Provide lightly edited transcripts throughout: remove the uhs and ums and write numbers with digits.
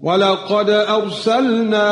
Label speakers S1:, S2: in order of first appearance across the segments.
S1: وَلَقَدْ أَرْسَلْنَا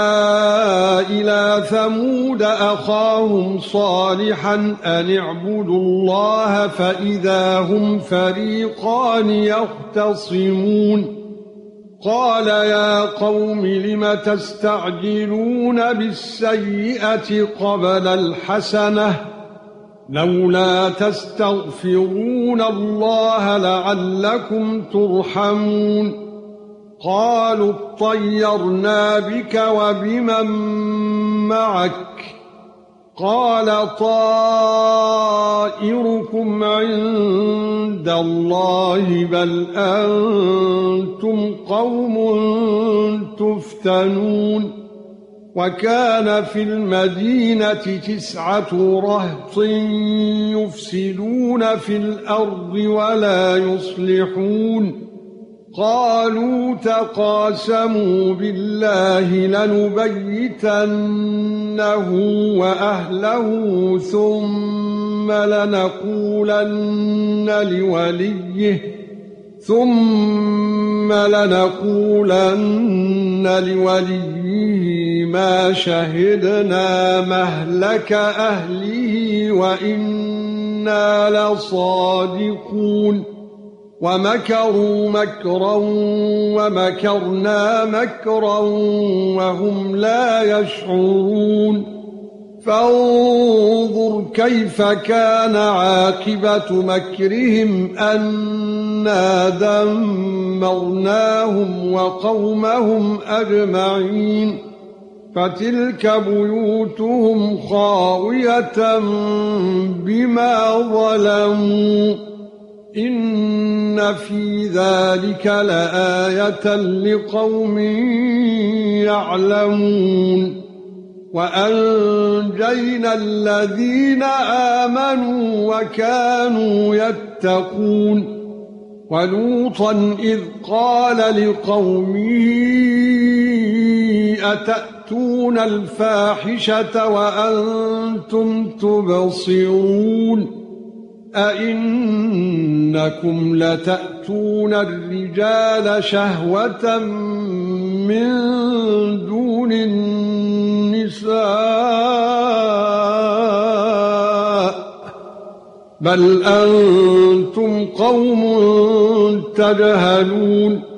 S1: إِلَى ثَمُودَ أَخَاهُمْ صَالِحًا أَنِ اعْبُدُوا اللَّهَ فَإِذَا هُمْ فَرِيقَانِ يَخْتَصِمُونَ قَالَ يَا قَوْمِ لِمَ تَسْتَعْجِلُونَ بِالسَّيِّئَةِ قَبْلَ الْحَسَنَةِ لَوْلَا تَسْتَغْفِرُونَ اللَّهَ لَعَلَّكُمْ تُرْحَمُونَ قالوا اطيرنا بك وبمن معك قال طائركم عند الله بل أنتم قوم تفتنون وكان في المدينة 9 رهط يفسدون في الأرض ولا يصلحون قالوا تقاسموا بالله لنبيتنه وأهله ثم لنقولن لوليه ما شهدنا مهلك أهله وإنا لصادقون ومكروا مكرا ومكرنا مكرا وهم لا يشعرون فانظر كيف كان عاقبة مكرهم أنا دمرناهم وقومهم أجمعين فتلك بيوتهم خاوية بما ظلموا إن في ذلك لآية لقوم يعلمون وأنجينا الذين آمنوا وكانوا يتقون ولوطا إذ قال لقومه أتأتون الفاحشة وأنتم تبصرون أئنكم لتأتون الرجال شهوة من دون النساء بل أنتم قوم تجهلون